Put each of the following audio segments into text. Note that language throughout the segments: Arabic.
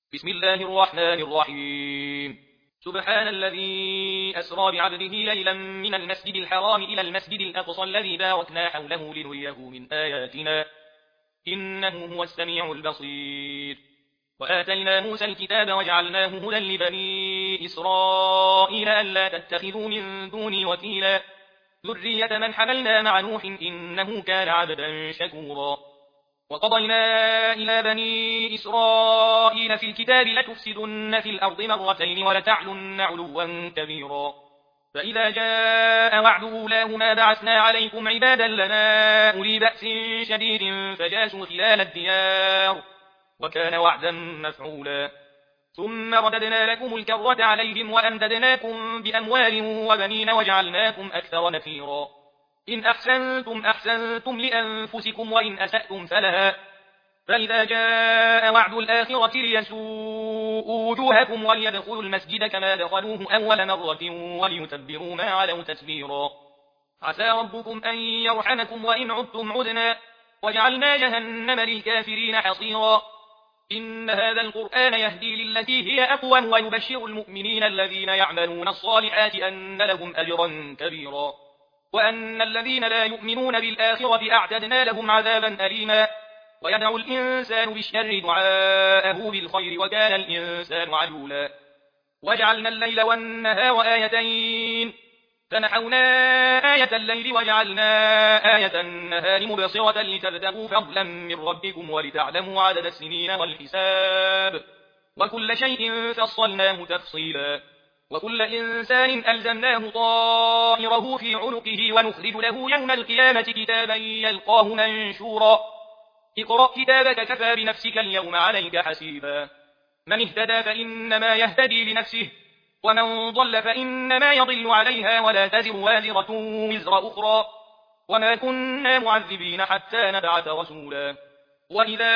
بسم الله الرحمن الرحيم. سبحان الذي أسرى بعبده ليلا من المسجد الحرام إلى المسجد الأقصى الذي باركنا حوله لنريه من آياتنا إنه هو السميع البصير. وآتينا موسى الكتاب وجعلناه هدى لبني إسرائيل ألا تتخذوا من دوني وكيلا ذرية من حملنا مع نوح إنه كان عبدا شكورا. وقضينا إلى بني إسرائيل في الكتاب لتفسدن في الأرض مرتين ولتعلن علوا كبيرا. فإذا جاء وعد أولاهما بعثنا عليكم عبادا لنا أولي بأس شديد فجاسوا خلال الديار وكان وعدا مفعولا. ثم رددنا لكم الكرة عليهم وأمددناكم بأموال وبنين وجعلناكم أكثر نفيرا. إن أحسنتم أحسنتم لأنفسكم وإن أسأتم فلها. فإذا جاء وعد الآخرة ليسوءوا وجوهكم وليدخلوا المسجد كما دخلوه أول مرة وليتبروا ما علوا تتبيرا. عسى ربكم أن يرحمكم وإن عدتم عدنا وجعلنا جهنم للكافرين حصيرا. إن هذا القرآن يهدي للتي هي أقوم ويبشر المؤمنين الذين يعملون الصالحات أن لهم أجرا كبيرا وأن الذين لا يؤمنون بالآخرة أعتدنا لهم عذابا أليما. ويدعو الإنسان بالشر دعاءه بالخير وكان الإنسان عجولا. وجعلنا الليل والنهار آيتين فنحونا آية الليل وجعلنا آية النهار مبصرة لتبتغوا فضلا من ربكم ولتعلموا عدد السنين والحساب وكل شيء فصلناه تفصيلا. وكل إنسان ألزمناه طائره في عنقه ونخرج له يوم القيامة كتابا يلقاه منشورا. اقرأ كتابك كفى بنفسك اليوم عليك حسيبا. من اهتدى فإنما يهتدي لنفسه ومن ضل فإنما يضل عليها ولا تزر وازرة وزر أخرى وما كنا معذبين حتى نبعث رسولا. وإذا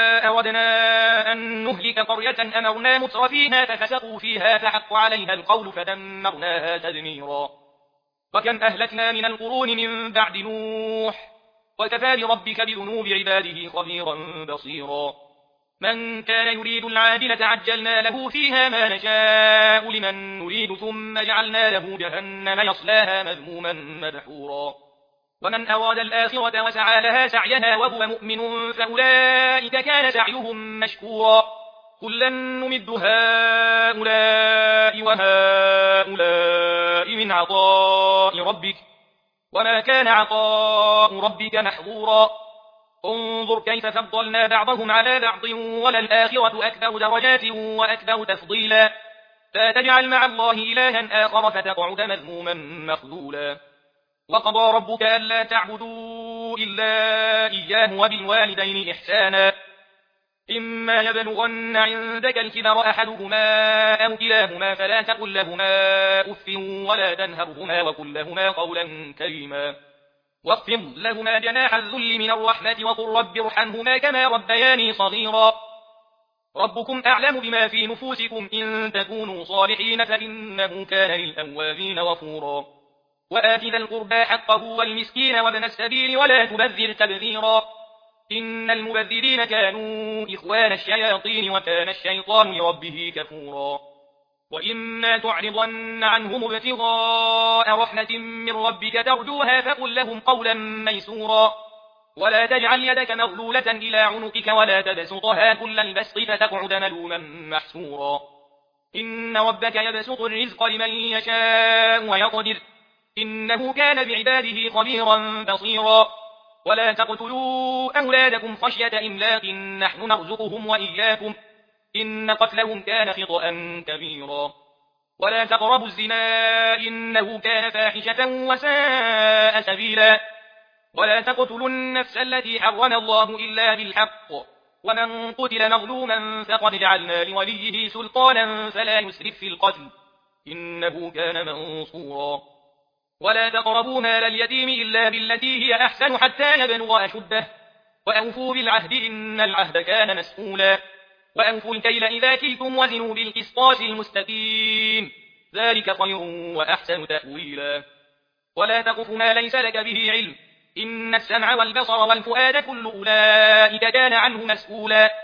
أردنا أن نهلك قرية أمرنا مترفيها ففسقوا فيها فحق عليها القول فدمرناها تدميرا. وكم أهلكنا من القرون من بعد نوح وكفى بربك بذنوب عباده خبيرا بصيرا. من كان يريد العاجلة عجلنا له فيها ما نشاء لمن نريد ثم جعلنا له جهنم يصلاها مذموما مدحورا. ومن أراد الآخرة وسعى لها سعيها وهو مؤمن فأولئك كان سعيهم مشكورا. كلا نمد هؤلاء وهؤلاء من عطاء ربك وما كان عطاء ربك محظورا. انظر كيف فضلنا بعضهم على بعض وللآخرة أكبر درجات وأكبر تفضيلا. لا تجعل مع الله إلها آخر فتقعد مذموما مخذولا. وقضى ربك ألا تعبدوا إلا إياه وبالوالدين إحسانا. إما يبلغن عندك الكبر أحدهما أو كلاهما فلا تقل لهما أف ولا تنهرهما وقل لهما قولا كريما. واخفض لهما جناح الذل من الرحمة وقل رب ارحمهما كما ربياني صغيرا. ربكم أعلم بما في نفوسكم إن تكونوا صالحين فإنه كان للأوابين غفورا. وآت ذا القربى حقه والمسكين وابن السبيل ولا تبذر تبذيرا. إن المبذرين كانوا إخوان الشياطين وكان الشيطان لربه كفورا. وإما تعرضن عنهم ابتغاء رحمة من ربك ترجوها فقل لهم قولا ميسورا. ولا تجعل يدك مغلولة إلى عنقك ولا تبسطها كل البسط فتقعد ملوما محسورا. إن ربك يبسط الرزق لمن يشاء ويقدر إنه كان بعباده خبيرا بصيرا. ولا تقتلوا أولادكم خشية إملاق نحن نرزقهم وإياكم إن قتلهم كان خطأ كبيرا. ولا تقربوا الزنا إنه كان فاحشة وساء سبيلا. ولا تقتلوا النفس التي حرم الله إلا بالحق ومن قتل مظلوما فقد جعلنا لوليه سلطانا فلا يسرف في القتل إنه كان منصورا. ولا تقربوا مال اليتيم إلا بالتي هي أحسن حتى يبلغ أشده وأوفوا بالعهد إن العهد كان مسؤولا. وأوفوا الكيل إذا كلتم وزنوا بالقسطاس المستقيم ذلك خير وأحسن تأويلا. ولا تقف ما ليس لك به علم إن السمع والبصر والفؤاد كل أولئك كان عنه مسؤولا.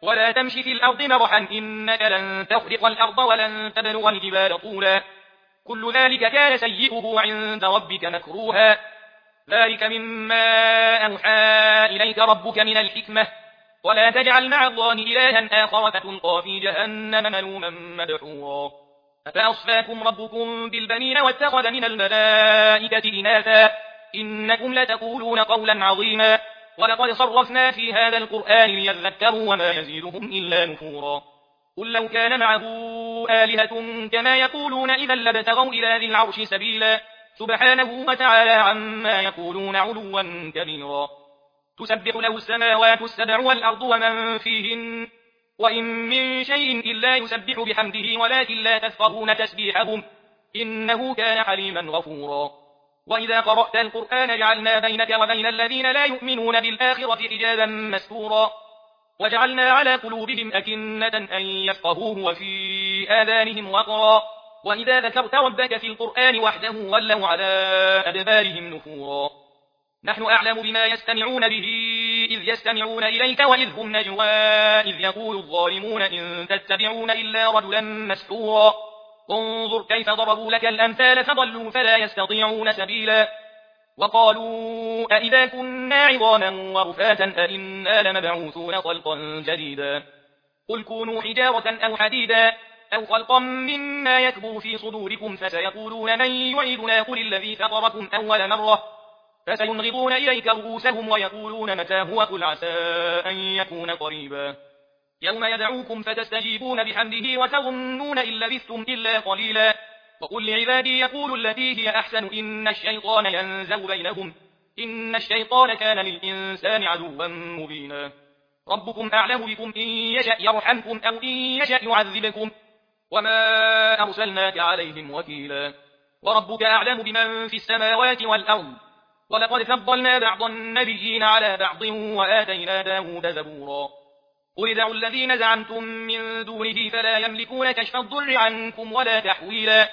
ولا تمش في الأرض مرحا إنك لن تخرق الأرض ولن تبلغ الجبال طولا كل ذلك كان سيئه عند ربك مكروها ذلك مما أوحى إليك ربك من الحكمة ولا تجعل مع الله إلها آخر فتلقى في جهنم ملوما مدحورا أفأصفاكم ربكم بالبنين واتخذ من الملائكة إناثا إنكم لتقولون قولا عظيما ولقد صرفنا في هذا القرآن ليذكروا وما يزيدهم إلا نفورا قل لو كان معه آلهة كما يقولون إذا لابتغوا إلى ذي العرش سبيلا سبحانه وتعالى عما يقولون علوا كبيرا تسبح له السماوات السبع والأرض ومن فيهن وإن من شيء إلا يسبح بحمده ولكن لا تفقهون تسبيحهم إنه كان حليما غفورا وإذا قرأت القرآن جعلنا بينك وبين الذين لا يؤمنون بالآخرة حجابا مستورا وجعلنا على قلوبهم أكنة أن يفقهوه وفي آذانهم وقرا وإذا ذكرت ربك في القرآن وحده ولوا على أدبارهم نفورا نحن أعلم بما يستمعون به إذ يستمعون إليك وإذ هم نجوى إذ يقول الظالمون إن تتبعون إلا رجلا مسحورا انظر كيف ضربوا لك الأمثال فضلوا فلا يستطيعون سبيلا وقالوا أئذا كنا عظاما ورفاتا أئنا لمبعوثون خلقا جديدا قل كونوا حجارة أو حديدا أو خلقا مما يكبر في صدوركم فسيقولون من يعيدنا قل الذي فطركم أول مرة فسينغضون إليك رؤوسهم ويقولون متى هو قل عسى أن يكون قريبا يوم يدعوكم فتستجيبون بحمده وتظنون إن لبثتم إلا قليلا وقل لعبادي يقولوا التي هي أحسن إن الشيطان ينزغ بينهم إن الشيطان كان للإنسان عدوا مبينا ربكم أعلم بكم إن يشأ يرحمكم أو إن يشأ يعذبكم وما أرسلناك عليهم وكيلا وربك أعلم بمن في السماوات والأرض ولقد فضلنا بعض النبيين على بعض وآتينا داود زبورا قل ادعوا الذين زعمتم من دونه فلا يملكون كشف الضر عنكم ولا تحويلا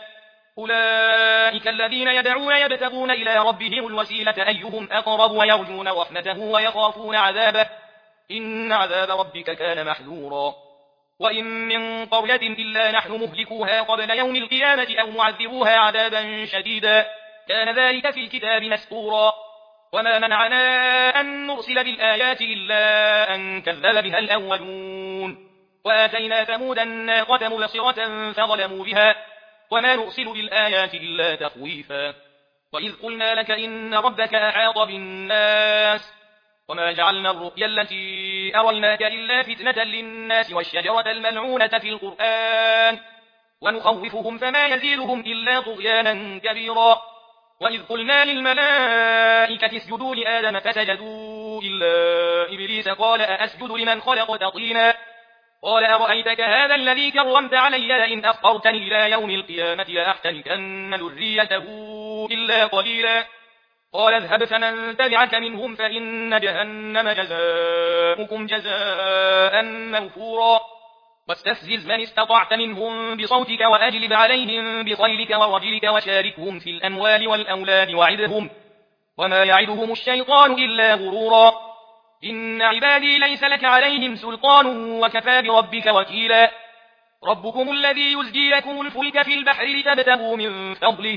أولئك الذين يدعون يبتغون إلى ربهم الوسيلة أيهم أقرب ويرجون رحمته ويخافون عذابه إن عذاب ربك كان محذورا وإن من قرية إلا نحن مهلكوها قبل يوم القيامة أو معذبوها عذابا شديدا كان ذلك في الكتاب مسطورا وما منعنا أن نرسل بالآيات إلا أن كذب بها الأولون وآتينا ثمود الناقة مبصرة فظلموا بها وما نرسل بالآيات إلا تخويفا وإذ قلنا لك إن ربك أحاط بالناس وما جعلنا الرؤيا التي أريناك إلا فتنة للناس والشجرة الملعونة في القرآن ونخوفهم فما يزيدهم إلا طغيانا كبيرا وإذ قلنا للملائكة اسجدوا لآدم فسجدوا إلا إبليس قال أأسجد لمن خلقت طينا قال أرأيتك هذا الذي كرمت علي لئن أخرتني إلى يوم القيامة لأحتنكن ذريته إلا قليلا قال اذهب فمن تبعك منهم فإن جهنم جزاؤكم جزاء موفورا واستفزز من استطعت منهم بصوتك وأجلب عليهم بخيلك ورجلك وشاركهم في الأموال والأولاد وعدهم وما يعدهم الشيطان إلا غرورا إن عبادي ليس لك عليهم سلطان وكفى بربك وكيلا ربكم الذي يزجي لكم الفلك في البحر لتبتغوا من فضله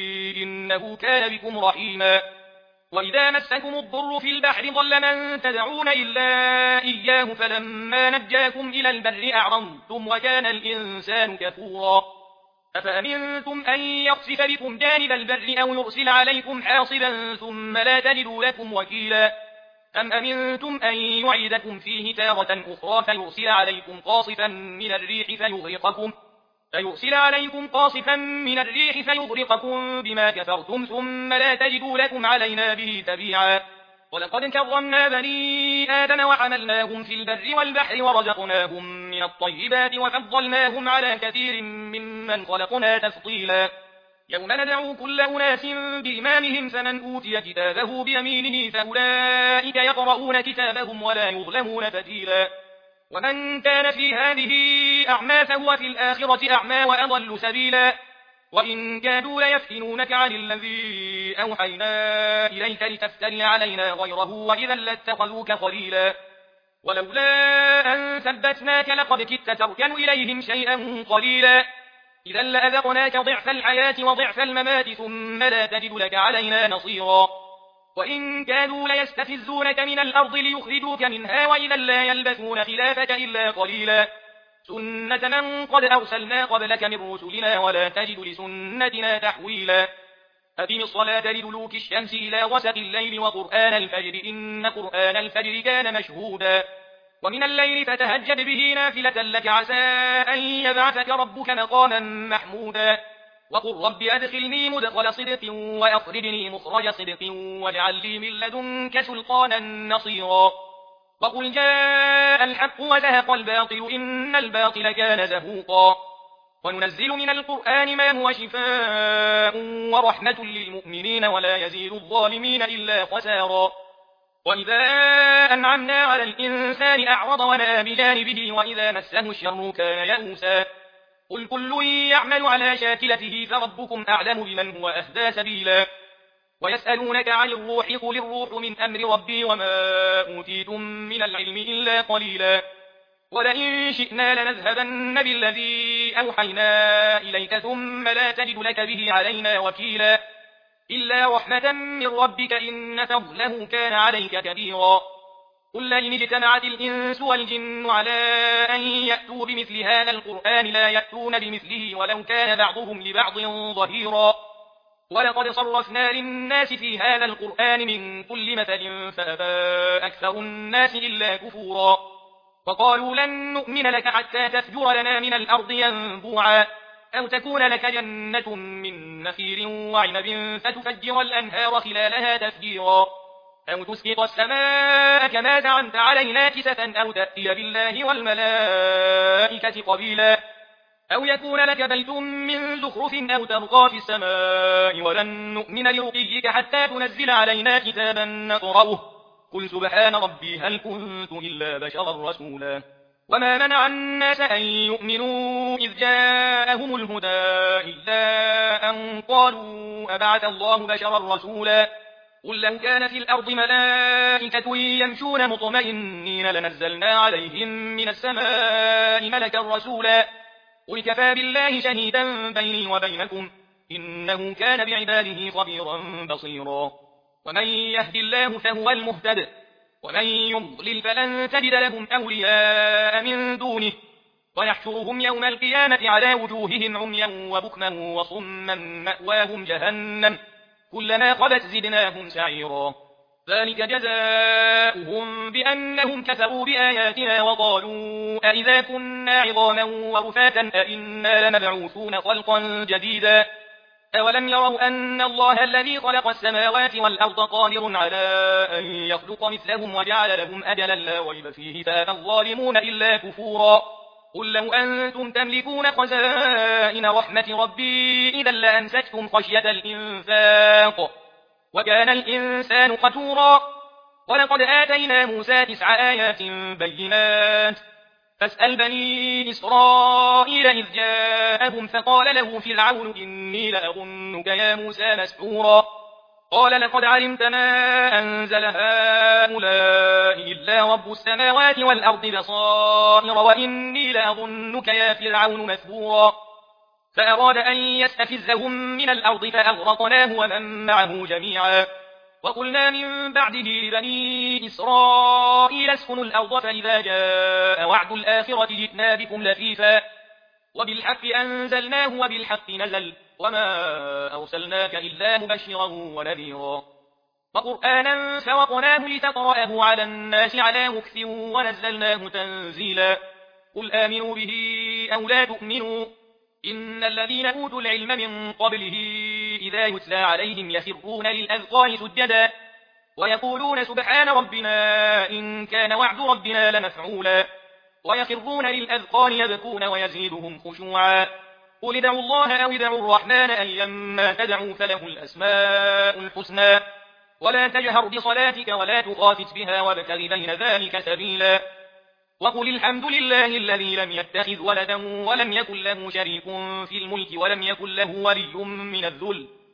إنه كان بكم رحيما وإذا مسكم الضر في البحر ضل من تدعون إلا إياه فلما نجاكم إلى البر أعرضتم وكان الإنسان كفورا أفأمنتم أن يخسف بكم جانب البر أو يرسل عليكم حاصبا ثم لا تجدوا لكم وكيلا أم أمنتم أن يعيدكم فيه تارة أخرى فيرسل عليكم قاصفا من الريح فيغرقكم بما كفرتم ثم لا تجدوا لكم علينا به تبيعا ولقد كرمنا بني آدم وحملناهم في البر والبحر ورزقناهم من الطيبات وفضلناهم على كثير ممن خلقنا تفضيلا يوم ندعو كل أناس بإمامهم فمن أوتي كتابه بيمينه فأولئك يقرؤون كتابهم ولا يظلمون فتيلا ومن كان في هذه أعمى فهو في الآخرة أعمى وأضل سبيلا وإن كادوا ليفتنونك عن الذي أوحينا إليك لتفتري علينا غيره وإذا لاتخذوك خليلا ولولا أن ثبتناك لقد كدت تركن إليهم شيئا قليلا إذا لأذقناك ضعف الحياة وضعف الممات ثم لا تجد لك علينا نصيرا وإن كانوا ليستفزونك من الأرض ليخرجوك منها وإذا لا يلبثون خلافك إلا قليلا سنة من قد أرسلنا قبلك من رسلنا ولا تجد لسنتنا تحويلا أقم الصلاة لدلوك الشمس إلى غسق الليل وقرآن الفجر إن قرآن الفجر كان مشهودا ومن الليل فتهجد به نافلة لك عسى أن يبعثك ربك مقاما محمودا وقل رب أدخلني مدخل صدق وأخرجني مخرج صدق واجعل لي من لدنك سلطانا نصيرا وقل جاء الحق وزهق الباطل إن الباطل كان زهوقا وننزل من القرآن ما هو شفاء ورحمة للمؤمنين ولا يزيد الظالمين إلا خسارا وإذا أنعمنا على الإنسان أعرض ونأى بجانبه وإذا مسه الشر كان يئوسا قل كل يعمل على شاكلته فربكم أعلم بمن هو أهدى سبيلا ويسألونك عن الروح قل الروح من أمر ربي وما أوتيتم من العلم إلا قليلا ولئن شئنا لنذهبن بالذي أوحينا إليك ثم لا تجد لك به علينا وكيلا إلا رحمة من ربك إن فضله كان عليك كبيرا قل لئن اجتمعت الإنس والجن على أن يأتوا بمثل هذا القرآن لا يأتون بمثله ولو كان بعضهم لبعض ظهيرا ولقد صرفنا للناس في هذا القرآن من كل مثل فأبى أكثر الناس إلا كفورا وقالوا لن نؤمن لك حتى تفجر لنا من الأرض ينبوعا أو تكون لك جنة من نخيل وعنب فتفجر الأنهار خلالها تفجيرا أو تسقط السماء كما زعمت علينا كسفا أو تأتي بالله والملائكة قبيلا أو يكون لك بيت من زخرف أو ترقى في السماء ولن نؤمن لرقيك حتى تنزل علينا كتابا نقرأه قل سبحان ربي هل كنت إلا بشرا رسولا وما منع الناس أن يؤمنوا إذ جاءهم الهدى إلا أن قالوا أبعث الله بشرا رسولا قل لو كان في الأرض ملائكة يمشون مطمئنين لنزلنا عليهم من السماء ملكا رسولا قل كفى بالله شهيدا بيني وبينكم إنه كان بعباده خبيرا بصيرا ومن يهد الله فهو المهتد ومن يضلل فلن تجد لهم أولياء من دونه ونحشرهم يوم القيامة على وجوههم عميا وبكما وصما مأواهم جهنم كلما خبت زدناهم سعيرا ذلك جزاؤهم بأنهم كفروا بآياتنا وقالوا أئذا كنا عظاما ورفاتا أئنا لمبعوثون خلقا جديدا أولم يروا أن الله الذي خلق السماوات والأرض قادر على أن يخلق مثلهم وجعل لهم أجلا لا ريب فيه فأبى الظالمون إلا كفورا قل لو أنتم تملكون خزائن رحمة ربي إذا لأمسكتم خشية الإنفاق وكان الإنسان قتورا ولقد آتينا موسى 9 آيات بينات فاسأل بني إسرائيل إذ جاءهم فقال له فرعون إني لأظنك يا موسى مسحورا قال لقد علمت ما أنزل هؤلاء إلا رب السماوات والأرض بصائر وإني لأظنك يا فرعون مثبورا فأراد أن يستفزهم من الأرض فأغرقناه ومن معه جميعا وقلنا من بعده لبني إسرائيل اسكنوا الأرض فإذا جاء وعد الآخرة جئنا بكم لفيفا وبالحق أنزلناه وبالحق نزل وما أرسلناك إلا مبشرا ونذيرا وقرآنا فرقناه لتقرأه على الناس على مكث ونزلناه تنزيلا قل آمنوا به أو لا تؤمنوا إن الذين أوتوا العلم من قبله إذا يتلى عليهم يخرون للأذقان سجدا ويقولون سبحان ربنا إن كان وعد ربنا لمفعولا ويخرون للأذقان يبكون ويزيدهم خشوعا قل ادعوا الله أو ادعوا الرحمن أيما تدعوا فله الأسماء الحسنى ولا تجهر بصلاتك ولا تخافت بها وابتغ بين ذلك سبيلا وقل الحمد لله الذي لم يتخذ ولدا ولم يكن له شريك في الملك ولم يكن له ولي من الذل